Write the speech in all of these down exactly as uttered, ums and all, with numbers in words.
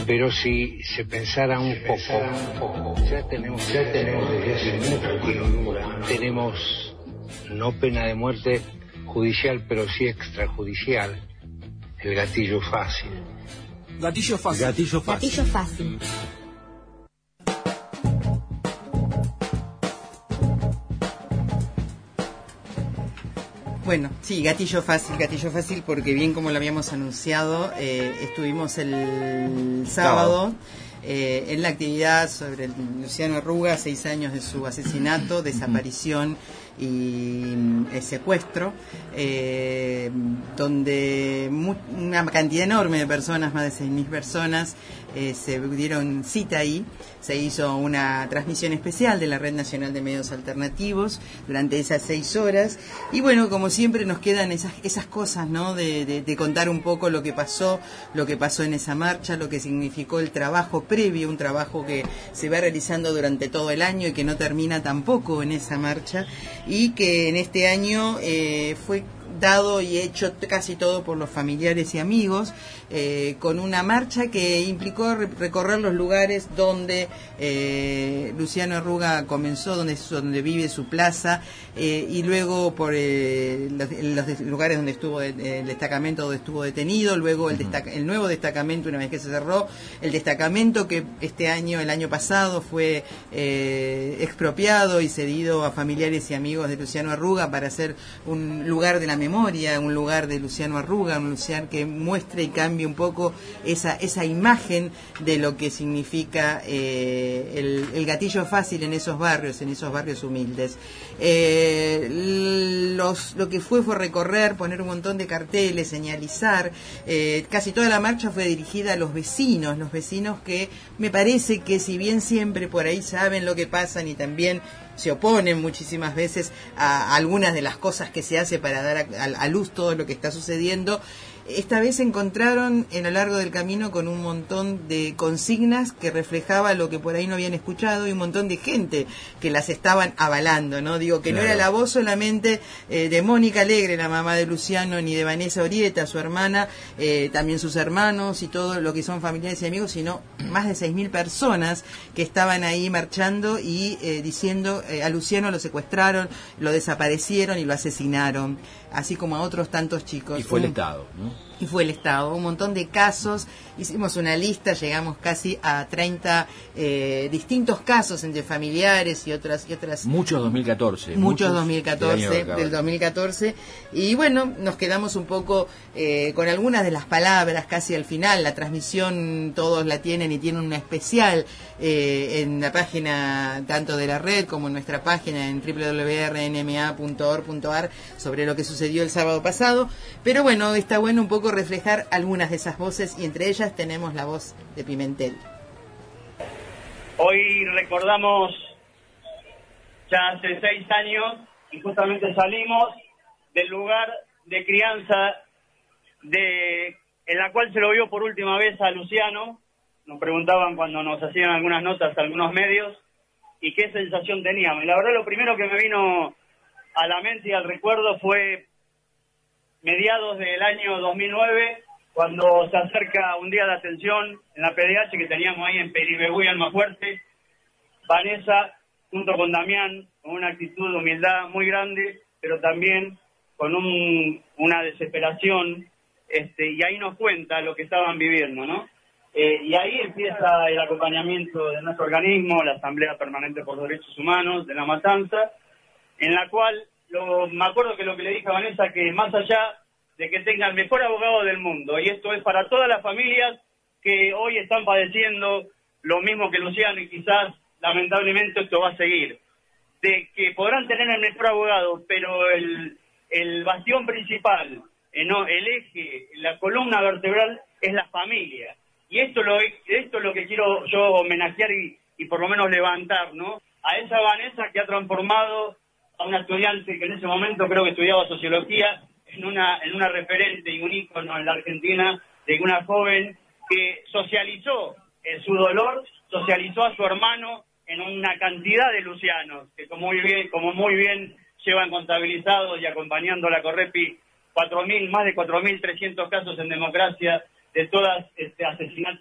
Pero si se pensara un poco, ya tenemos, ya tenemos desde hace mucho tiempo, tenemos no pena de muerte judicial, pero sí extrajudicial, el gatillo fácil. Gatillo fácil. Gatillo fácil. Gatillo fácil. Bueno, sí, gatillo fácil, gatillo fácil, porque bien como lo habíamos anunciado, eh, estuvimos el sábado eh, en la actividad sobre Luciano Arruga, seis años de su asesinato, desaparición y eh, secuestro, eh, donde mu- una cantidad enorme de personas, más de seis mil personas, eh, se dieron cita ahí. Se hizo una transmisión especial de la Red Nacional de Medios Alternativos durante esas seis horas. Y bueno, como siempre nos quedan esas, esas cosas, ¿no? De, de, de contar un poco lo que pasó, lo que pasó en esa marcha, lo que significó el trabajo previo, un trabajo que se va realizando durante todo el año y que no termina tampoco en esa marcha, y que en este año eh, fue dado y hecho casi todo por los familiares y amigos, eh, con una marcha que implicó re- recorrer los lugares donde eh, Luciano Arruga comenzó, donde, donde vive su plaza, eh, y luego por eh, los, los lugares donde estuvo de, el destacamento donde estuvo detenido, luego el, destaca, el nuevo destacamento una vez que se cerró, el destacamento que este año, el año pasado fue eh, expropiado y cedido a familiares y amigos de Luciano Arruga para hacer un lugar de la memoria, un lugar de Luciano Arruga, un lugar que muestre y cambie un poco esa esa imagen de lo que significa eh, el, el gatillo fácil en esos barrios, en esos barrios humildes. Eh, los, lo que fue fue recorrer, poner un montón de carteles, señalizar. Eh, casi toda la marcha fue dirigida a los vecinos, los vecinos que me parece que si bien siempre por ahí saben lo que pasan y también se oponen muchísimas veces a algunas de las cosas que se hace para dar a, a, a luz todo lo que está sucediendo, esta vez se encontraron en lo largo del camino con un montón de consignas que reflejaba lo que por ahí no habían escuchado y un montón de gente que las estaban avalando, ¿no? Digo, que claro, no era la voz solamente eh, de Mónica Alegre, la mamá de Luciano, ni de Vanessa Orieta, su hermana, eh, también sus hermanos y todo lo que son familiares y amigos, sino más de seis mil personas que estaban ahí marchando y eh, diciendo eh, a Luciano lo secuestraron, lo desaparecieron y lo asesinaron, así como a otros tantos chicos. Y fue el un, Estado, ¿no? Y fue el Estado, un montón de casos, hicimos una lista, llegamos casi a treinta eh, distintos casos entre familiares y otras y otras muchos dos mil catorce, muchos, muchos dos mil catorce, del, del dos mil catorce, y bueno, nos quedamos un poco eh, con algunas de las palabras casi al final. La transmisión todos la tienen y tienen una especial eh, en la página tanto de la red como en nuestra página en doble u doble u doble u punto r n m a punto org punto a r sobre lo que sucedió el sábado pasado. Pero bueno, está bueno un poco reflejar algunas de esas voces, y entre ellas tenemos la voz de Pimentel. Hoy recordamos ya hace seis años y justamente salimos del lugar de crianza de en la cual se lo vio por última vez a Luciano. Nos preguntaban cuando nos hacían algunas notas a algunos medios y qué sensación teníamos. Y la verdad, lo primero que me vino a la mente y al recuerdo fue mediados del año dos mil nueve, cuando se acerca un día de atención en la P D H que teníamos ahí en Peribegú y Almafuerte. Vanessa, junto con Damián, con una actitud de humildad muy grande, pero también con un, una desesperación, este, y ahí nos cuenta lo que estaban viviendo, ¿no? Eh, y ahí empieza el acompañamiento de nuestro organismo, la Asamblea Permanente por los Derechos Humanos de La Matanza, en la cual Lo, me acuerdo que lo que le dije a Vanessa, que más allá de que tenga el mejor abogado del mundo, y esto es para todas las familias que hoy están padeciendo lo mismo que Luciano, y quizás lamentablemente esto va a seguir, de que podrán tener el mejor abogado, pero el, el bastión principal, eh, no, el eje, la columna vertebral es la familia. Y esto, lo, esto es lo que quiero yo homenajear y, y por lo menos levantar, ¿no? A esa Vanessa que ha transformado a una estudiante que en ese momento creo que estudiaba sociología en una en una referente y un ícono en la Argentina, de una joven que socializó en su dolor, socializó a su hermano en una cantidad de Lucianos, que como muy bien, como muy bien llevan contabilizados y acompañando a la Correpi cuatro mil, más de cuatro mil trescientos casos en democracia de todos este, asesinatos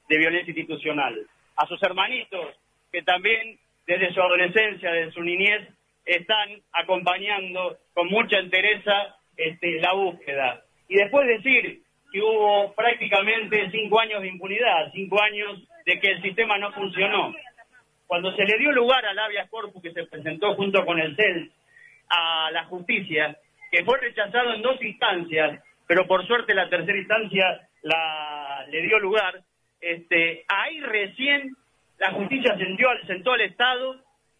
de violencia institucional. A sus hermanitos, que también desde su adolescencia, desde su niñez, están acompañando con mucha entereza este, la búsqueda. Y después decir que hubo prácticamente cinco años de impunidad, cinco años de que el sistema no funcionó. Cuando se le dio lugar al habeas corpus que se presentó junto con el C E L a la justicia, que fue rechazado en dos instancias, pero por suerte la tercera instancia la le dio lugar, este, ahí recién la justicia sentó al, sentó al Estado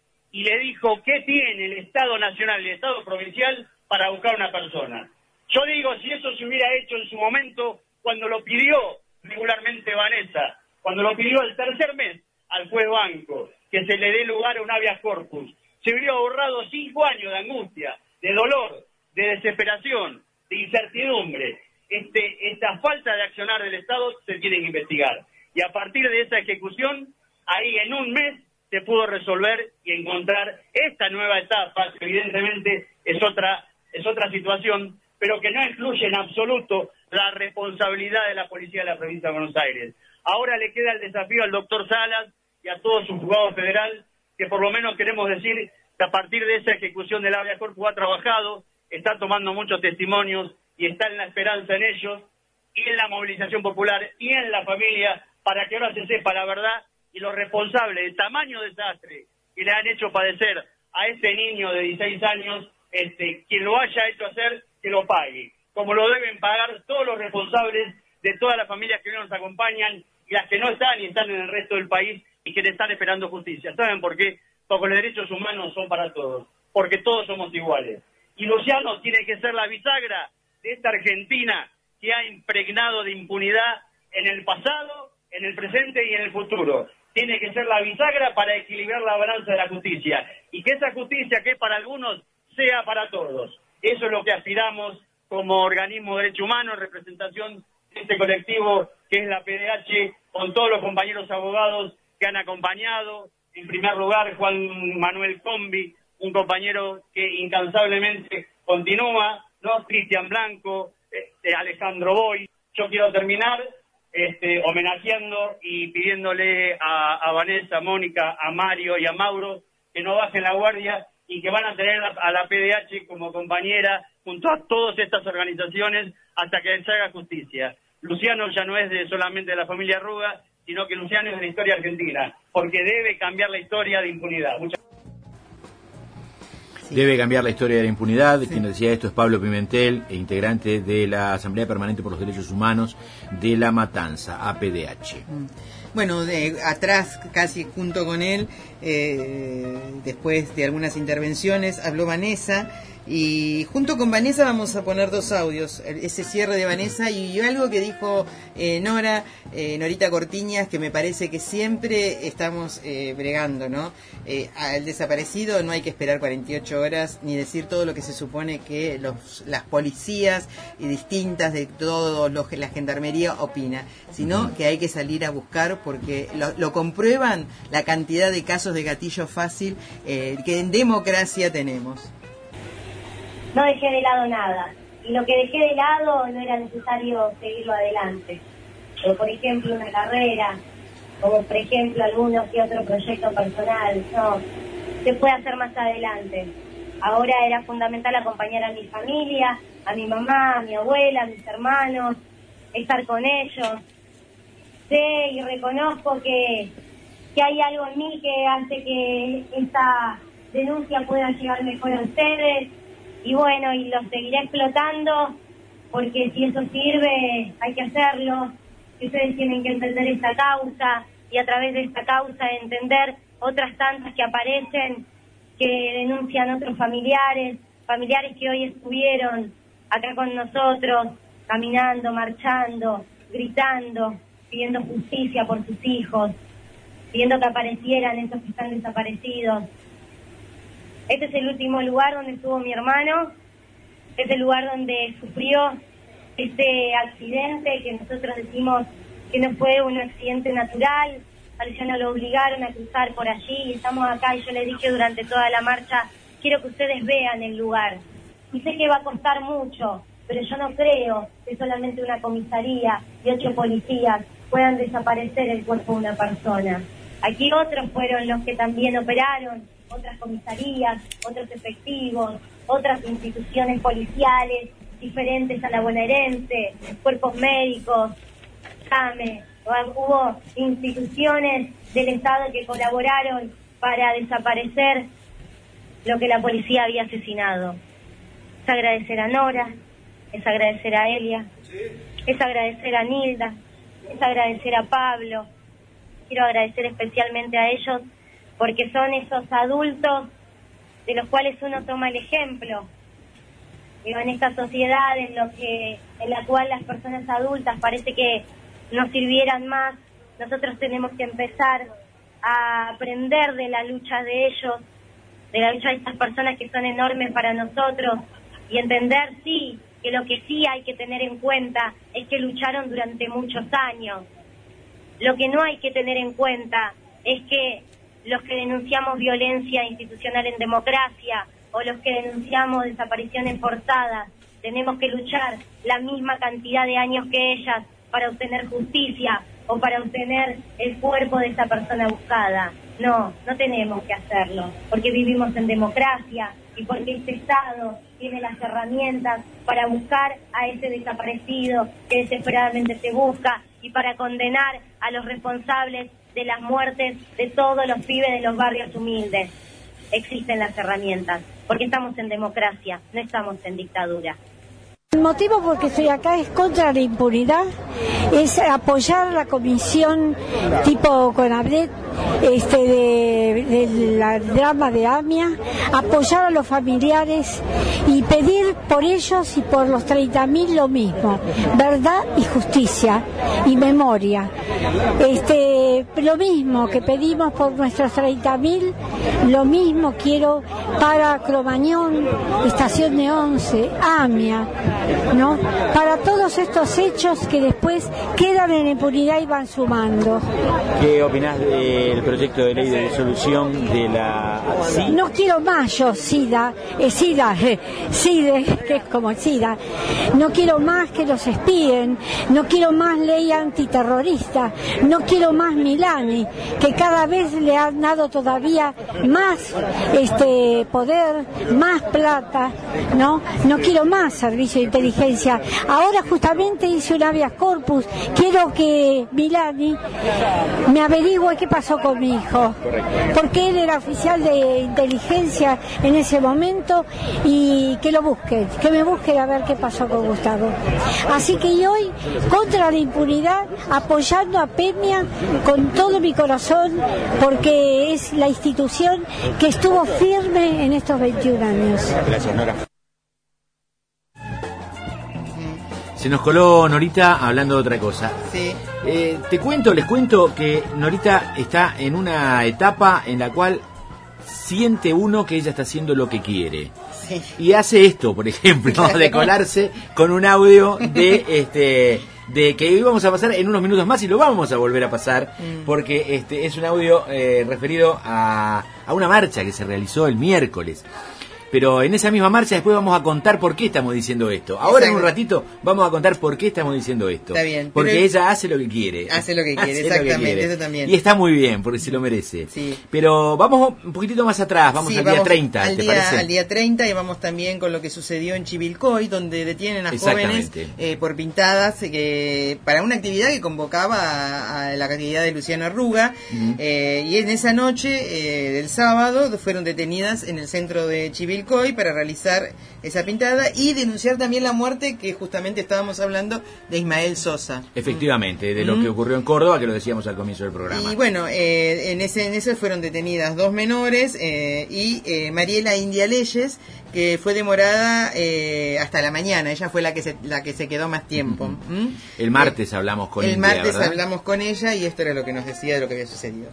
y le dijo qué tiene el Estado nacional y el Estado provincial para buscar a una persona. Yo digo, si eso se hubiera hecho en su momento, cuando lo pidió regularmente Vanessa, cuando lo pidió el tercer mes al juez Banco, que se le dé lugar a un habeas corpus, se hubiera ahorrado cinco años de angustia, de dolor, de desesperación, de incertidumbre. Este, esta falta de accionar del Estado se tiene que investigar. Y a partir de esa ejecución, ahí en un mes se pudo resolver y encontrar esta nueva etapa, que evidentemente es otra, es otra situación, pero que no incluye en absoluto la responsabilidad de la policía de la provincia de Buenos Aires. Ahora le queda el desafío al doctor Salas y a todo su juzgado federal, que por lo menos queremos decir que a partir de esa ejecución del habeas corpus ha trabajado, está tomando muchos testimonios y está en la esperanza en ellos y en la movilización popular y en la familia para que ahora se sepa la verdad y los responsables del tamaño desastre que le han hecho padecer a ese niño de dieciséis años, este, quien lo haya hecho hacer, que lo pague, como lo deben pagar todos los responsables de todas las familias que hoy nos acompañan y las que no están y están en el resto del país y que le están esperando justicia. ¿Saben por qué? Porque los derechos humanos son para todos, porque todos somos iguales. Y Luciano tiene que ser la bisagra de esta Argentina que ha impregnado de impunidad en el pasado, en el presente y en el futuro. Tiene que ser la bisagra para equilibrar la balanza de la justicia y que esa justicia que es para algunos sea para todos. Eso es lo que aspiramos como organismo de derechos humanos en representación de este colectivo que es la P D H, con todos los compañeros abogados que han acompañado. En primer lugar, Juan Manuel Combi, un compañero que incansablemente continúa, ¿no? Cristian Blanco, este, Alejandro Boy. Yo quiero terminar este, homenajeando y pidiéndole a, a Vanessa, a Mónica, a Mario y a Mauro que no bajen la guardia y que van a tener a la P D H como compañera junto a todas estas organizaciones hasta que se haga justicia. Luciano ya no es de solamente de la familia Ruga, sino que Luciano es de la historia argentina, porque debe cambiar la historia de impunidad. Muchas Debe cambiar la historia de la impunidad. Sí. Quien decía esto es Pablo Pimentel, integrante de la Asamblea Permanente por los Derechos Humanos de La Matanza, A P D H. Bueno, de, atrás, casi junto con él, eh, después de algunas intervenciones, habló Vanessa. Y junto con Vanessa vamos a poner dos audios, ese cierre de Vanessa y algo que dijo eh, Nora, eh, Norita Cortiñas, que me parece que siempre estamos eh, bregando, ¿no? Eh, al desaparecido no hay que esperar cuarenta y ocho horas ni decir todo lo que se supone que los, las policías y distintas de todo lo que la gendarmería opina, sino uh-huh. que hay que salir a buscar porque lo, lo comprueban la cantidad de casos de gatillo fácil eh, que en democracia tenemos. No dejé de lado nada, y lo que dejé de lado no era necesario seguirlo adelante, como por ejemplo una carrera, como por ejemplo alguno que otro proyecto personal, no, se puede hacer más adelante. Ahora era fundamental acompañar a mi familia, a mi mamá, a mi abuela, a mis hermanos, estar con ellos. Sé y reconozco que, que hay algo en mí que hace que esta denuncia pueda llegar mejor a ustedes. Y bueno, y lo seguiré explotando, porque si eso sirve, hay que hacerlo. Y ustedes tienen que entender esta causa, y a través de esta causa entender otras tantas que aparecen, que denuncian otros familiares, familiares que hoy estuvieron acá con nosotros, caminando, marchando, gritando, pidiendo justicia por sus hijos, pidiendo que aparecieran esos que están desaparecidos. Este es el último lugar donde estuvo mi hermano, es el lugar donde sufrió este accidente que nosotros decimos que no fue un accidente natural, a Luciano lo obligaron a cruzar por allí y estamos acá y yo le dije durante toda la marcha, quiero que ustedes vean el lugar. Y sé que va a costar mucho, pero yo no creo que solamente una comisaría y ocho policías puedan desaparecer el cuerpo de una persona. Aquí otros fueron los que también operaron, otras comisarías, otros efectivos, otras instituciones policiales diferentes a la bonaerense, cuerpos médicos, SAME, hubo instituciones del Estado que colaboraron para desaparecer lo que la policía había asesinado. Es agradecer a Nora, es agradecer a Elia, es agradecer a Nilda, es agradecer a Pablo. Quiero agradecer especialmente a ellos porque son esos adultos de los cuales uno toma el ejemplo. Digo, en esta sociedad en lo que en la cual las personas adultas parece que no sirvieran más, nosotros tenemos que empezar a aprender de la lucha de ellos, de la lucha de estas personas que son enormes para nosotros, y entender, sí, que lo que sí hay que tener en cuenta es que lucharon durante muchos años. Lo que no hay que tener en cuenta es que los que denunciamos violencia institucional en democracia o los que denunciamos desapariciones forzadas, tenemos que luchar la misma cantidad de años que ellas para obtener justicia o para obtener el cuerpo de esa persona buscada. No, no tenemos que hacerlo, porque vivimos en democracia y porque este Estado tiene las herramientas para buscar a ese desaparecido que desesperadamente se busca y para condenar a los responsables de las muertes de todos los pibes de los barrios humildes. Existen las herramientas, porque estamos en democracia, no estamos en dictadura. El motivo por que estoy acá es contra la impunidad, es apoyar la comisión tipo Conabret este, de, de la drama de AMIA, apoyar a los familiares y pedir por ellos y por los treinta mil lo mismo, verdad y justicia y memoria. Este, lo mismo que pedimos por nuestros treinta mil, lo mismo quiero para Cromañón, Estación de Once, AMIA, ¿no? Para todos estos hechos que después quedan en impunidad y van sumando. ¿Qué opinás del proyecto de ley de disolución de la SIDA? No quiero más yo SIDA, eh, SIDA, eh, SIDE, que es como SIDA. No quiero más que los espíen, no quiero más ley antiterrorista, no quiero más Milani, que cada vez le han dado todavía más este poder, más plata, ¿no? No quiero más servicio de inteligencia. Ahora justamente hice un habeas corpus, quiero que Milani me averigüe qué pasó con mi hijo, porque él era oficial de inteligencia en ese momento, y que lo busquen, que me busquen a ver qué pasó con Gustavo. Así que hoy, contra la impunidad, apoyando a Peña con todo mi corazón, porque es la institución que estuvo firme en estos veintiún años. Gracias, Nora. Se nos coló Norita hablando de otra cosa. Sí. Eh, te cuento, les cuento que Norita está en una etapa en la cual siente uno que ella está haciendo lo que quiere. Sí. Y hace esto, por ejemplo, claro, de colarse con un audio de este de que íbamos a pasar en unos minutos más y lo vamos a volver a pasar, mm. porque este es un audio eh, referido a, a una marcha que se realizó el miércoles. Pero en esa misma marcha después vamos a contar por qué estamos diciendo esto. Ahora Exacto. en un ratito vamos a contar por qué estamos diciendo esto. Está bien. Porque ella hace lo que quiere. Hace lo que quiere, exactamente, que quiere. Eso también. Y está muy bien, porque se lo merece. Sí. Pero vamos un poquitito más atrás, vamos sí, al vamos día treinta, al ¿te día, parece? Al día treinta, y vamos también con lo que sucedió en Chivilcoy, donde detienen a jóvenes eh, por pintadas eh, para una actividad que convocaba a, a la actividad de Luciano Arruga. Uh-huh. eh, y en esa noche eh, del sábado fueron detenidas en el centro de Chivilcoy para realizar esa pintada y denunciar también la muerte que justamente estábamos hablando de Ismael Sosa. Efectivamente, de lo mm. que ocurrió en Córdoba, que lo decíamos al comienzo del programa. Y bueno, eh, en ese en eso fueron detenidas dos menores eh, y eh, Mariela India Leyes, que fue demorada eh, hasta la mañana. Ella fue la que se, la que se quedó más tiempo. Uh-huh. ¿Mm? El martes eh, hablamos con ella. El India, martes ¿verdad? hablamos con ella y esto era lo que nos decía de lo que había sucedido.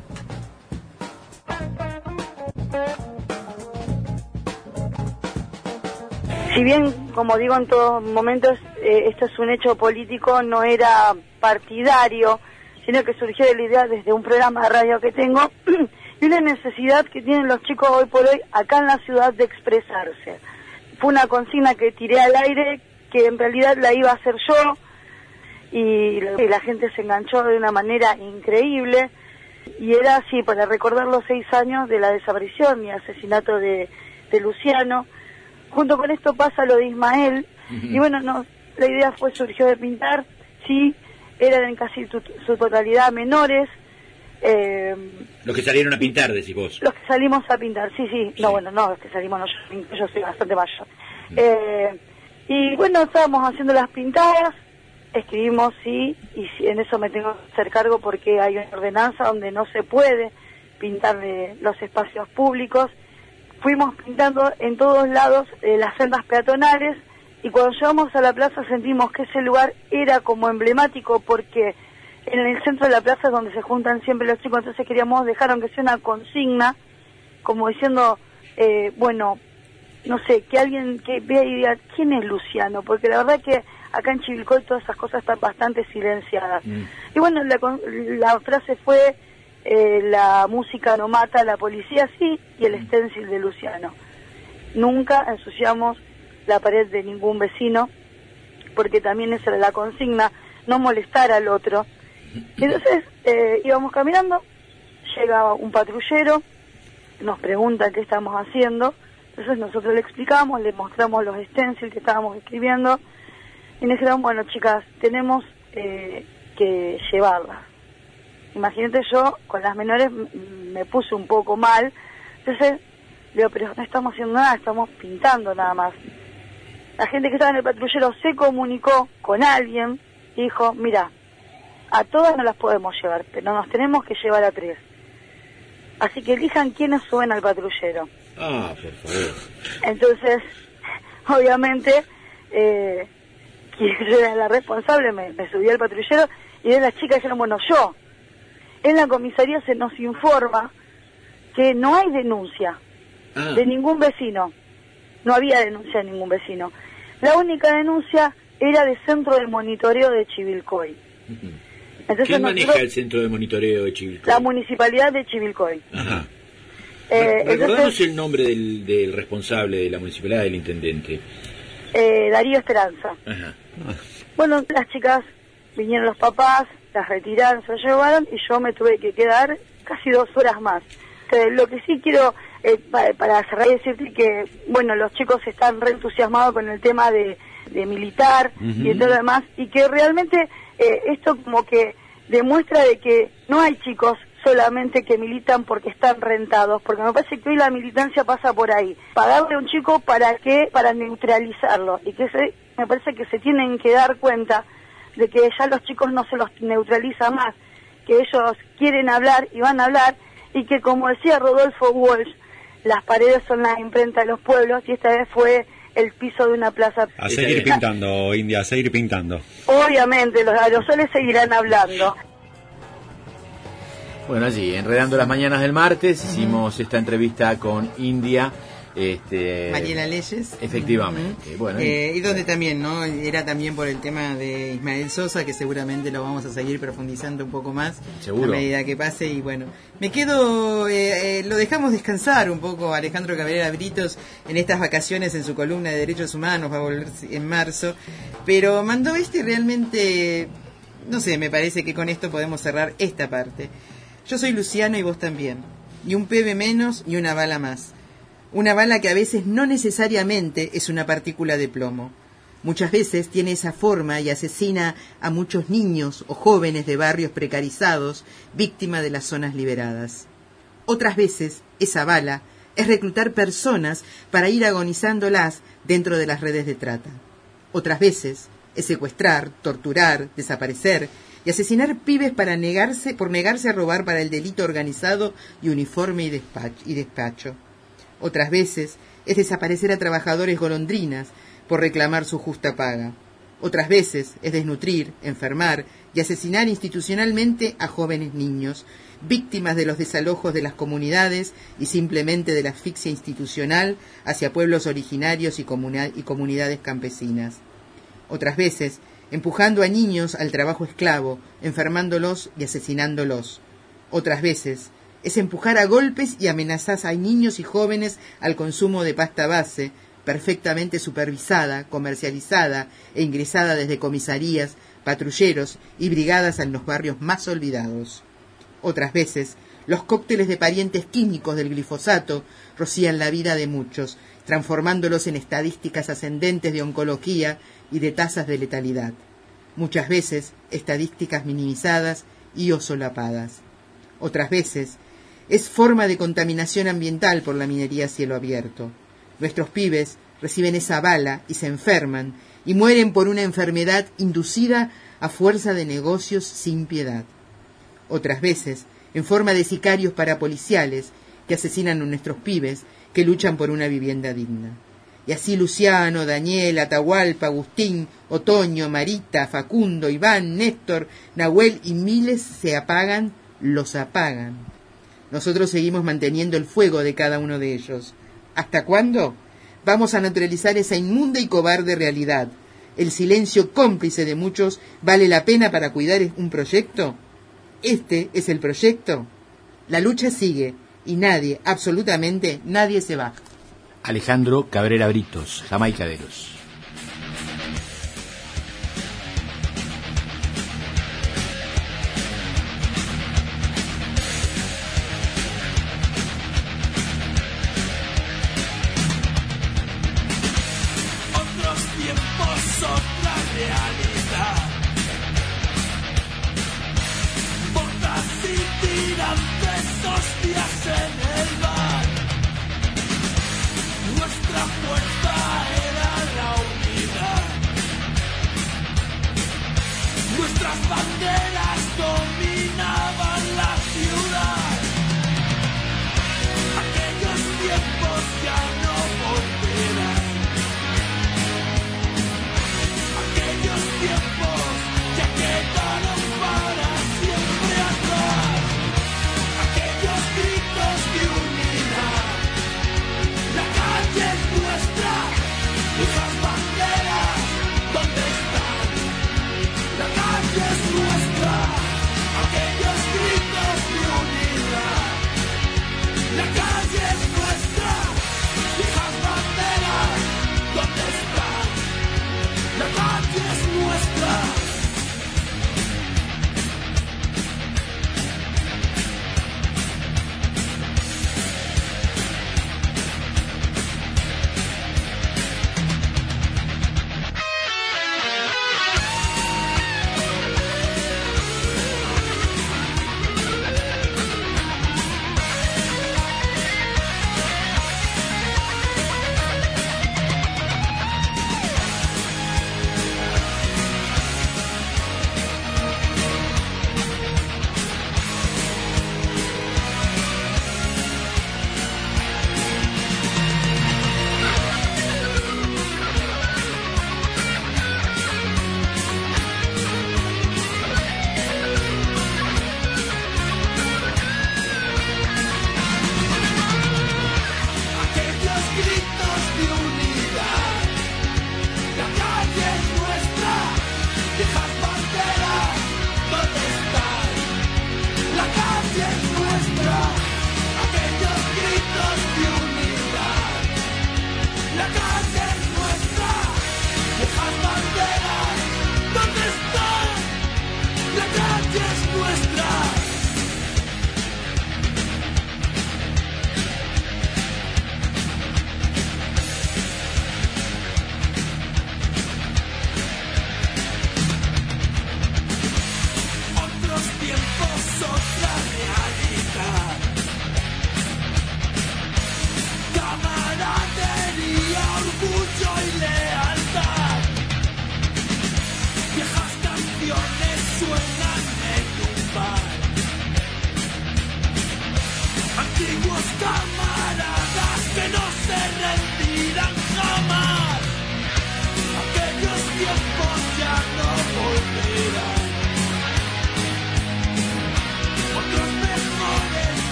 Si bien, como digo en todos momentos, eh, esto es un hecho político, no era partidario, sino que surgió de la idea desde un programa de radio que tengo y una necesidad que tienen los chicos hoy por hoy acá en la ciudad de expresarse. Fue una consigna que tiré al aire que en realidad la iba a hacer yo, y la gente se enganchó de una manera increíble, y era así, para recordar los seis años de la desaparición y asesinato de, de Luciano. Junto con esto pasa lo de Ismael, uh-huh. y bueno, no, la idea fue, surgió de pintar, sí, eran en casi tu, su totalidad menores. Eh, los que salieron a pintar, decís vos. Los que salimos a pintar, sí, sí, sí. no, bueno, no, los que salimos, no, yo, yo soy bastante mayor. Uh-huh. Eh, y bueno, estábamos haciendo las pintadas, escribimos, sí, y sí, en eso me tengo que hacer cargo porque hay una ordenanza donde no se puede pintar de los espacios públicos. Fuimos pintando en todos lados eh, las sendas peatonales, y cuando llegamos a la plaza sentimos que ese lugar era como emblemático, porque en el centro de la plaza es donde se juntan siempre los chicos, entonces queríamos dejar aunque sea una consigna, como diciendo, eh, bueno, no sé, que alguien que vea y diga, ¿quién es Luciano? Porque la verdad que acá en Chivilcoy todas esas cosas están bastante silenciadas. Mm. Y bueno, la, la frase fue, eh, la música no mata, la policía sí, y el stencil de Luciano. Nunca ensuciamos la pared de ningún vecino, porque también esa era la consigna, no molestar al otro. Entonces eh, íbamos caminando, llega un patrullero, nos pregunta qué estamos haciendo, entonces nosotros le explicamos, le mostramos los stencils que estábamos escribiendo, y nos dijeron, bueno chicas, tenemos eh, que llevarlas. Imagínate, yo con las menores me puse un poco mal, entonces digo, pero no estamos haciendo nada, estamos pintando nada más. La gente que estaba en el patrullero se comunicó con alguien y dijo, mira, a todas no las podemos llevar, pero nos tenemos que llevar a tres. Así que elijan quiénes suben al patrullero. Ah, por favor. Entonces, obviamente, eh, quien era la responsable, me, me subí al patrullero, y de las chicas dijeron, bueno, yo. En la comisaría se nos informa que no hay denuncia ah. de ningún vecino. No había denuncia de ningún vecino. La única denuncia era del centro de monitoreo de Chivilcoy. Uh-huh. Entonces, ¿quién maneja nosotros, el centro de monitoreo de Chivilcoy? La municipalidad de Chivilcoy. Ajá. Eh, Recordamos entonces, el nombre del, del responsable de la municipalidad, del intendente. Eh, Darío Esperanza. Ajá. Bueno, las chicas, vinieron los papás, las retiraron, se las llevaron, y yo me tuve que quedar casi dos horas más. Entonces, lo que sí quiero, eh, para, para cerrar y decirte que, bueno, los chicos están re entusiasmados con el tema de, de militar uh-huh. y de todo lo demás, y que realmente eh, esto como que demuestra de que no hay chicos solamente que militan porque están rentados, porque me parece que hoy la militancia pasa por ahí, pagarle a un chico para qué, para neutralizarlo, y que se, me parece que se tienen que dar cuenta de que ya los chicos no se los neutraliza más, que ellos quieren hablar y van a hablar, y que como decía Rodolfo Walsh, las paredes son la imprenta de los pueblos, y esta vez fue el piso de una plaza. A seguir pintando, India, a seguir pintando. Obviamente, los aerosoles seguirán hablando. Bueno, allí, enredando las mañanas del martes, uh-huh. hicimos esta entrevista con India. Este, Mariela Leyes. Efectivamente. Uh-huh. Bueno, eh, y donde también, ¿no? Era también por el tema de Ismael Sosa, que seguramente lo vamos a seguir profundizando un poco más. Seguro. A medida que pase. Y bueno, me quedo, eh, eh, lo dejamos descansar un poco a Alejandro Cabrera Britos en estas vacaciones en su columna de Derechos Humanos, va a volver en marzo. Pero mandó este realmente, no sé, me parece que con esto podemos cerrar esta parte. Yo soy Luciano y vos también. Ni un pebe menos, ni una bala más. Una bala que a veces no necesariamente es una partícula de plomo. Muchas veces tiene esa forma y asesina a muchos niños o jóvenes de barrios precarizados, víctima de las zonas liberadas. Otras veces, esa bala es reclutar personas para ir agonizándolas dentro de las redes de trata. Otras veces, es secuestrar, torturar, desaparecer y asesinar pibes para negarse, por negarse a robar para el delito organizado y uniforme y despacho. Y despacho. Otras veces es desaparecer a trabajadores golondrinas por reclamar su justa paga. Otras veces es desnutrir, enfermar y asesinar institucionalmente a jóvenes niños, víctimas de los desalojos de las comunidades y simplemente de la asfixia institucional hacia pueblos originarios y, comuna- y comunidades campesinas. Otras veces empujando a niños al trabajo esclavo, enfermándolos y asesinándolos. Otras veces es empujar a golpes y amenazar a niños y jóvenes al consumo de pasta base, perfectamente supervisada, comercializada e ingresada desde comisarías, patrulleros y brigadas en los barrios más olvidados. Otras veces, los cócteles de parientes químicos del glifosato rocían la vida de muchos, transformándolos en estadísticas ascendentes de oncología y de tasas de letalidad. Muchas veces, estadísticas minimizadas y o solapadas. Otras veces, es forma de contaminación ambiental por la minería a cielo abierto. Nuestros pibes reciben esa bala y se enferman y mueren por una enfermedad inducida a fuerza de negocios sin piedad. Otras veces, en forma de sicarios parapoliciales que asesinan a nuestros pibes que luchan por una vivienda digna. Y así Luciano, Daniel, Atahualpa, Agustín, Otoño, Marita, Facundo, Iván, Néstor, Nahuel y miles se apagan, los apagan. Nosotros seguimos manteniendo el fuego de cada uno de ellos. ¿Hasta cuándo? Vamos a neutralizar esa inmunda y cobarde realidad. ¿El silencio cómplice de muchos vale la pena para cuidar un proyecto? ¿Este es el proyecto? La lucha sigue y nadie, absolutamente nadie se va. Alejandro Cabrera Britos, Jamaicaderos.